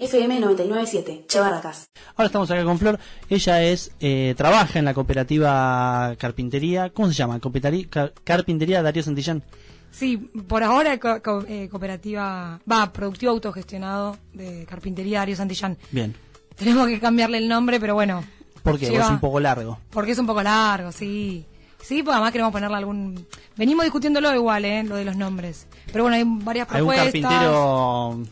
FM 99.7, Che Barracas. Ahora estamos acá con Flor. Ella trabaja en la cooperativa Carpintería. ¿Cómo se llama? Carpintería Darío Santillán. Sí, por ahora cooperativa, productivo autogestionado de Carpintería Darío Santillán. Bien. Tenemos que cambiarle el nombre, pero bueno. ¿Por qué? Es un poco largo. Porque es un poco largo, sí. Sí, pues además queremos ponerle algún... Venimos discutiéndolo igual, lo de los nombres. Pero bueno, hay varias propuestas. ¿Algún carpintero...?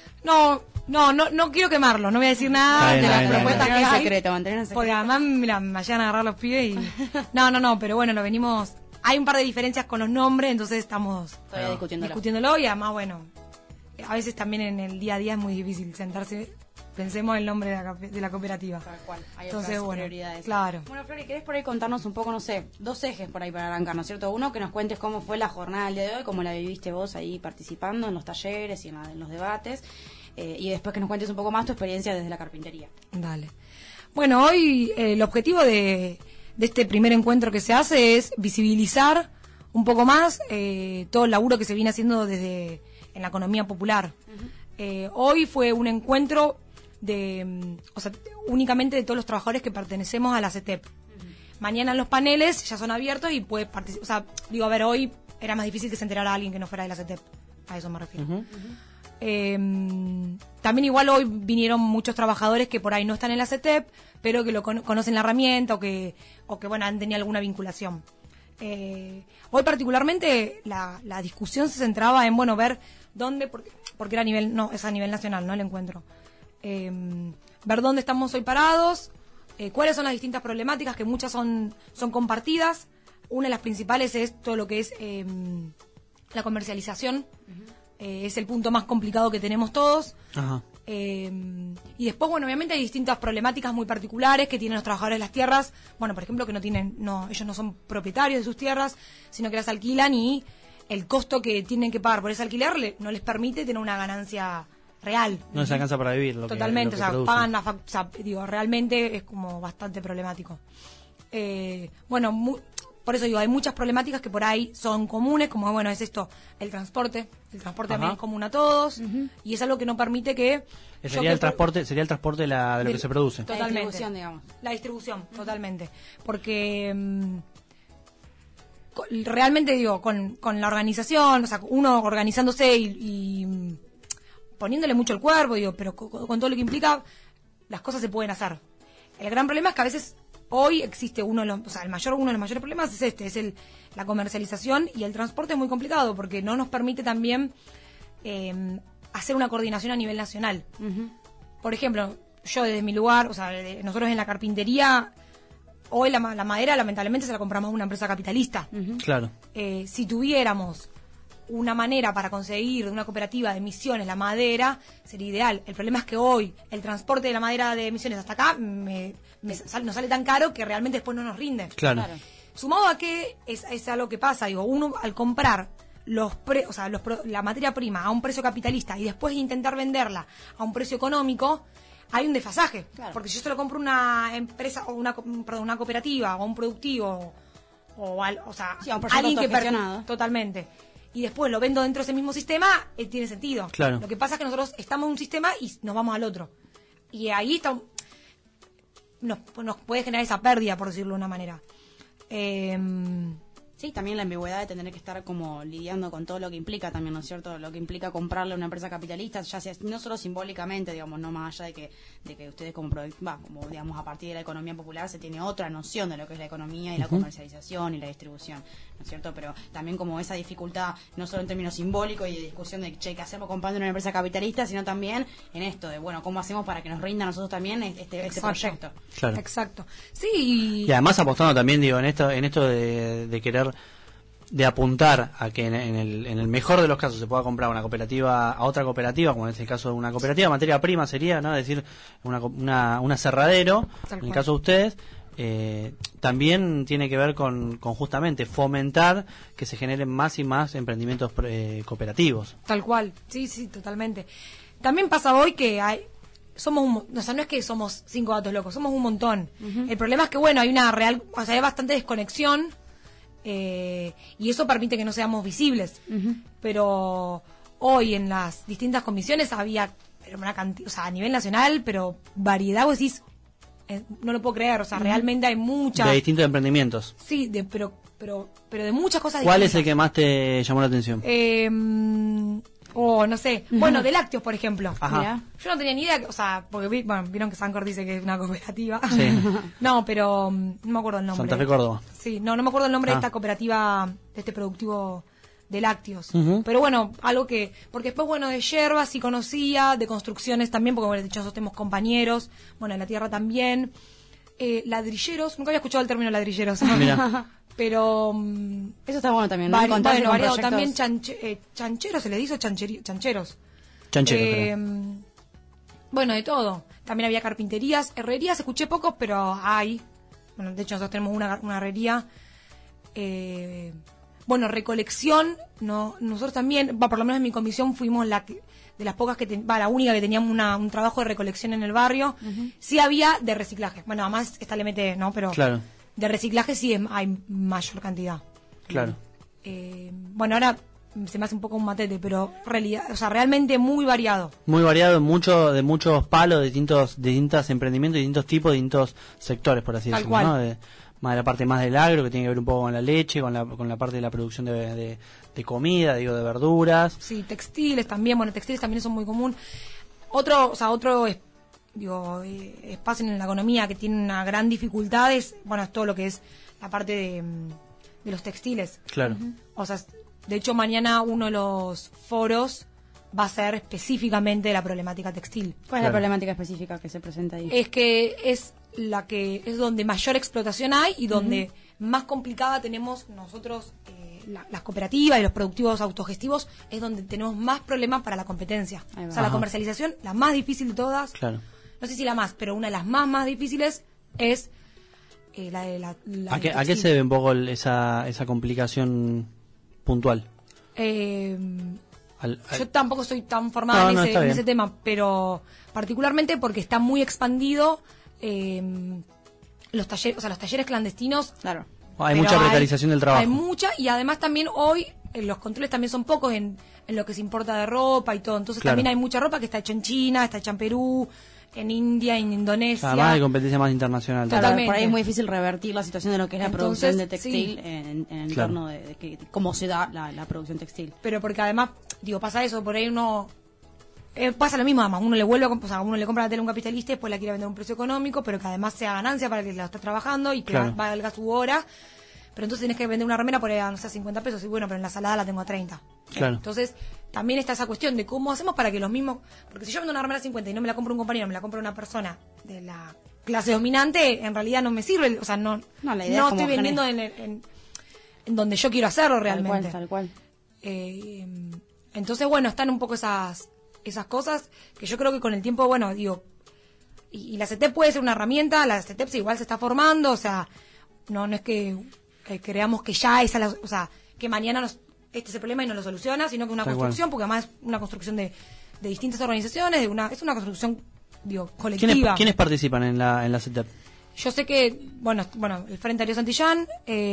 No quiero quemarlo, no voy a decir nada de las propuestas que hay. Secreto. Porque además, mira, me vayan a agarrar los pibes y... No, pero bueno, lo venimos... Hay un par de diferencias con los nombres, entonces estamos todavía discutiéndolo y además, bueno, a veces también en el día a día es muy difícil sentarse, pensemos el nombre de la cooperativa. Tal cual, hay entonces, otras prioridades. Claro. Bueno, Flori, ¿querés por ahí contarnos un poco, no sé, dos ejes por ahí para arrancar, ¿no es cierto? Uno, que nos cuentes cómo fue la jornada del día de hoy, cómo la viviste vos ahí participando en los talleres y en los debates, y después que nos cuentes un poco más tu experiencia desde la carpintería. Dale. Bueno, hoy el objetivo de este primer encuentro que se hace es visibilizar un poco más todo el laburo que se viene haciendo en la economía popular. Hoy fue un encuentro únicamente de todos los trabajadores que pertenecemos a la CETEP. Mañana los paneles ya son abiertos y puedes participar. Hoy era más difícil que se enterara alguien que no fuera de la CETEP. A eso me refiero. También igual hoy vinieron muchos trabajadores que por ahí no están en la CETEP, pero que conocen la herramienta o que bueno, han tenido alguna vinculación. Hoy particularmente la discusión se centraba en ver dónde, porque era es a nivel nacional, ¿no? El encuentro. Ver dónde estamos hoy parados, cuáles son las distintas problemáticas, que muchas son compartidas. Una de las principales es todo lo que es la comercialización. Es el punto más complicado que tenemos todos. Ajá. Y después, bueno, obviamente hay distintas problemáticas muy particulares que tienen los trabajadores de las tierras. Bueno, por ejemplo, que ellos no son propietarios de sus tierras, sino que las alquilan y el costo que tienen que pagar por ese alquiler no les permite tener una ganancia real. No les alcanza para vivir. Totalmente, pagan realmente es como bastante problemático. Por eso digo, hay muchas problemáticas que por ahí son comunes, como bueno, es esto, el transporte también es común a todos, y es algo que no permite que... Sería el transporte de lo que se produce. Totalmente. La distribución, digamos. La distribución, totalmente. Porque realmente digo, con la organización, uno organizándose y poniéndole mucho el cuerpo, pero con todo lo que implica, las cosas se pueden hacer. El gran problema es que a veces... Hoy existe uno de los mayores problemas es la comercialización, y el transporte es muy complicado porque no nos permite también hacer una coordinación a nivel nacional. Por ejemplo, yo desde mi lugar, nosotros en la carpintería, hoy la madera lamentablemente se la compramos a una empresa capitalista. Claro. Si tuviéramos una manera para conseguir de una cooperativa de Misiones la madera, sería ideal. El problema es que hoy el transporte de la madera de Misiones hasta acá nos sale tan caro que realmente después no nos rinde. Claro. Sumado a que es algo que pasa, uno al comprar la materia prima a un precio capitalista y después intentar venderla a un precio económico, hay un desfasaje. Claro. Porque si yo se lo compro una empresa o una cooperativa o un productivo o a un alguien que totalmente, y después lo vendo dentro de ese mismo sistema, tiene sentido. Claro. Lo que pasa es que nosotros estamos en un sistema y nos vamos al otro. Y ahí nos puede generar esa pérdida, por decirlo de una manera. Sí, también la ambigüedad de tener que estar como lidiando con todo lo que implica también, ¿no es cierto? Lo que implica comprarle a una empresa capitalista, ya sea no solo simbólicamente, digamos, no más allá de que ustedes como digamos, a partir de la economía popular se tiene otra noción de lo que es la economía y la comercialización y la distribución, ¿no es cierto? Pero también como esa dificultad, no solo en términos simbólicos y de discusión de, ¿qué hacemos comprando una empresa capitalista? Sino también en esto de, ¿cómo hacemos para que nos rinda a nosotros también este proyecto? Claro. Exacto. Sí. Y además apostando también, en esto de querer, de apuntar a que en el mejor de los casos se pueda comprar una cooperativa a otra cooperativa, como en este caso una cooperativa, materia prima sería, ¿no? Es decir, un aserradero, en el caso de ustedes, también tiene que ver con justamente fomentar que se generen más y más emprendimientos cooperativos. Tal cual, sí, totalmente. También pasa hoy que no es que somos 5 gatos locos, somos un montón. El problema es que, hay bastante desconexión, y eso permite que no seamos visibles. Pero hoy en las distintas comisiones había pero una cantidad, o sea, a nivel nacional, pero variedad, vos decís, no lo puedo creer, o sea, realmente hay muchas. De distintos emprendimientos. Sí, pero de muchas cosas ¿Cuál es distintas. el que más te llamó la atención? No sé. Bueno, de lácteos, por ejemplo. Ajá. Mirá. Yo no tenía ni idea, o sea, porque vieron que Sancor dice que es una cooperativa. Sí. No, pero no me acuerdo el nombre. Santa Fe, Córdoba. Sí, no me acuerdo el nombre Ah. de esta cooperativa, de este productivo de lácteos. Ujú. Pero bueno, algo que... Porque después, bueno, de yerbas sí conocía, de construcciones también, porque bueno, de hecho nosotros tenemos compañeros, bueno, en la tierra también. Ladrilleros, nunca había escuchado el término ladrilleros. Mira. Pero... Eso está bueno también, ¿no? Bueno, Encontrarse con variado proyectos- también chancheros, se le dice chancheros. Chanchero, Eh, creo. bueno, de todo. También había carpinterías, herrerías, escuché pocos, pero hay. Bueno, de hecho nosotros tenemos una herrería. Bueno, recolección, no, nosotros también, por lo menos en mi comisión fuimos de las pocas la única que teníamos un trabajo de recolección en el barrio. Sí había de reciclaje. Bueno, además está el MT, ¿no? Pero Claro, de reciclaje sí hay mayor cantidad. claro. Bueno, ahora se me hace un poco un matete, pero realidad, o sea, realmente muy variado. Muy variado, de muchos palos, de distintos emprendimientos, distintos tipos, distintos sectores, por así Tal decirlo, cual. ¿no? Más de la parte más del agro, que tiene que ver un poco con la leche, con la parte de la producción de comida, de verduras. Sí, textiles también, bueno, textiles también son muy común. Otro espacio en la economía que tiene una gran dificultad es, bueno, es todo lo que es la parte de los textiles. Claro. O sea, de hecho mañana uno de los foros va a ser específicamente de la problemática textil. ¿Cuál es Claro. la problemática específica que se presenta ahí? Es que es donde mayor explotación hay y donde más complicada tenemos nosotros las cooperativas y los productivos autogestivos, es donde tenemos más problemas para la competencia. Ahí va. O sea, la Ajá. comercialización, la más difícil de todas, Claro. no sé si la más, pero una de las más difíciles es la de la ¿A qué textil. se debe un poco esa complicación puntual? Yo tampoco soy tan formada No, en, no, está en bien. ese tema, pero particularmente porque está muy expandido los talleres, o sea, los talleres clandestinos. Claro. Hay Pero mucha precarización del trabajo. Hay mucha, y además también hoy los controles también son pocos en lo que se importa de ropa y todo. Entonces Claro. también hay mucha ropa que está hecha en China, está hecha en Perú, en India, en Indonesia. Además de competencia más internacional. Claro, Totalmente. por ahí es muy difícil revertir la situación de lo que es la Entonces, producción de textil sí. en el Claro. entorno de cómo se da la producción textil. Pero porque además, pasa eso, por ahí uno... pasa lo mismo, además, uno le uno le compra la tela a un capitalista y después la quiere vender a un precio económico, pero que además sea ganancia para el que la está trabajando y que Claro. valga su hora. Pero entonces tenés que vender una remera por ahí a, no sé, a 50 pesos, y bueno, pero en la salada la tengo a 30. Claro. Entonces, también está esa cuestión de cómo hacemos para que los mismos... Porque si yo vendo una remera a 50 y no me la compro un compañero, me la compra una persona de la clase dominante, en realidad no me sirve, o sea, no No, la idea es como estoy vendiendo en donde yo quiero hacerlo realmente. Tal cual. Entonces, bueno, están un poco esas cosas que yo creo que con el tiempo, bueno, digo, y la CETEP puede ser una herramienta, la CETEP igual se está formando, o sea, no es que creamos que ya o sea, que mañana este es el problema y no lo soluciona, sino que una Tal construcción, porque además es una construcción de distintas organizaciones, es una construcción, digo, colectiva. ¿Quiénes participan en la CETEP? Yo sé que, bueno, el Frente Ariel Santillán,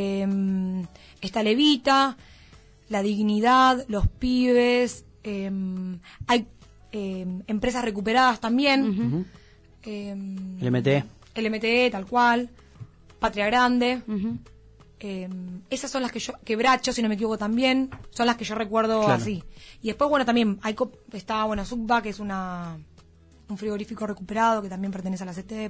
está Levita, La Dignidad, Los Pibes, hay empresas recuperadas también, El MT. el MTE, tal cual, Patria Grande, Ujú. esas son las que Quebracho, si no me equivoco también, son las que yo recuerdo Claro. así. Y después, bueno, también está, bueno, Subba, que es un frigorífico recuperado que también pertenece a la CETEP.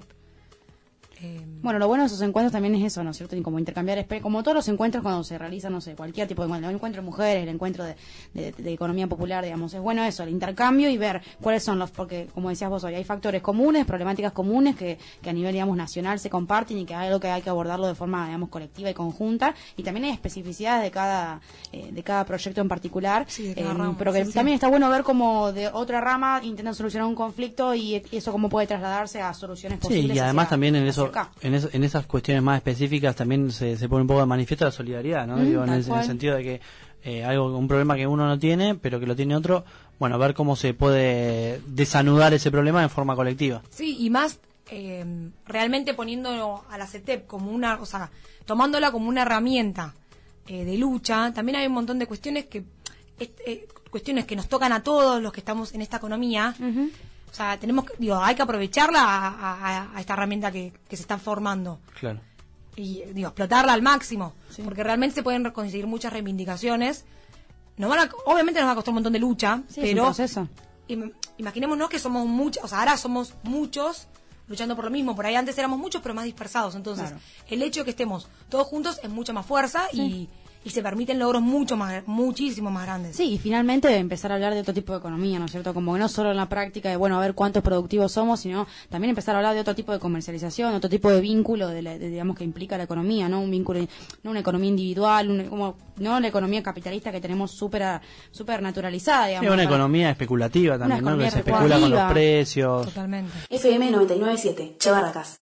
Bueno, lo bueno de esos encuentros también es eso, ¿no es cierto? Y como intercambiar, como todos los encuentros cuando se realizan, no sé, cualquier tipo de encuentro, el encuentro de mujeres, el encuentro de economía popular, digamos, es bueno eso, el intercambio y ver cuáles son porque como decías vos hoy, hay factores comunes, problemáticas comunes que a nivel, digamos, nacional se comparten y que hay algo que hay que abordarlo de forma, digamos, colectiva y conjunta, y también hay especificidades de cada proyecto en particular, Sí, de cada rama, pero que sí, sí. también está bueno ver cómo de otra rama intentan solucionar un conflicto y eso cómo puede trasladarse a soluciones Sí, posibles. y además hacia- también en hacia eso, acá. en esas cuestiones más específicas también se pone un poco de manifiesto la solidaridad, ¿no? Digo, en tal el cual. sentido de que un problema que uno no tiene, pero que lo tiene otro, bueno, ver cómo se puede desanudar ese problema de forma colectiva. Sí, y más realmente poniendo a la CETEP como o sea, tomándola como una herramienta de lucha, también hay un montón de cuestiones que nos tocan a todos los que estamos en esta economía, O sea, hay que aprovecharla a esta herramienta que se está formando. Claro. Y explotarla al máximo, Sí. porque realmente se pueden conseguir muchas reivindicaciones. Obviamente nos va a costar un montón de lucha, Sí, es un pero proceso. imaginémonos que somos muchos, o sea, ahora somos muchos luchando por lo mismo. Por ahí antes éramos muchos, pero más dispersados. Entonces, Claro. el hecho de que estemos todos juntos es mucha más fuerza y se permiten logros muchísimo más grandes. Sí, y finalmente empezar a hablar de otro tipo de economía, ¿no es cierto? Como que no solo en la práctica de, a ver cuántos productivos somos, sino también empezar a hablar de otro tipo de comercialización, otro tipo de vínculo, digamos, que implica la economía, ¿no? Un vínculo, no una economía individual, no la economía capitalista que tenemos súper naturalizada, digamos. Sí, una economía especulativa también, ¿no? Que economía se especula con los especulativa. precios. Totalmente. FM 99.7, Che Barracas.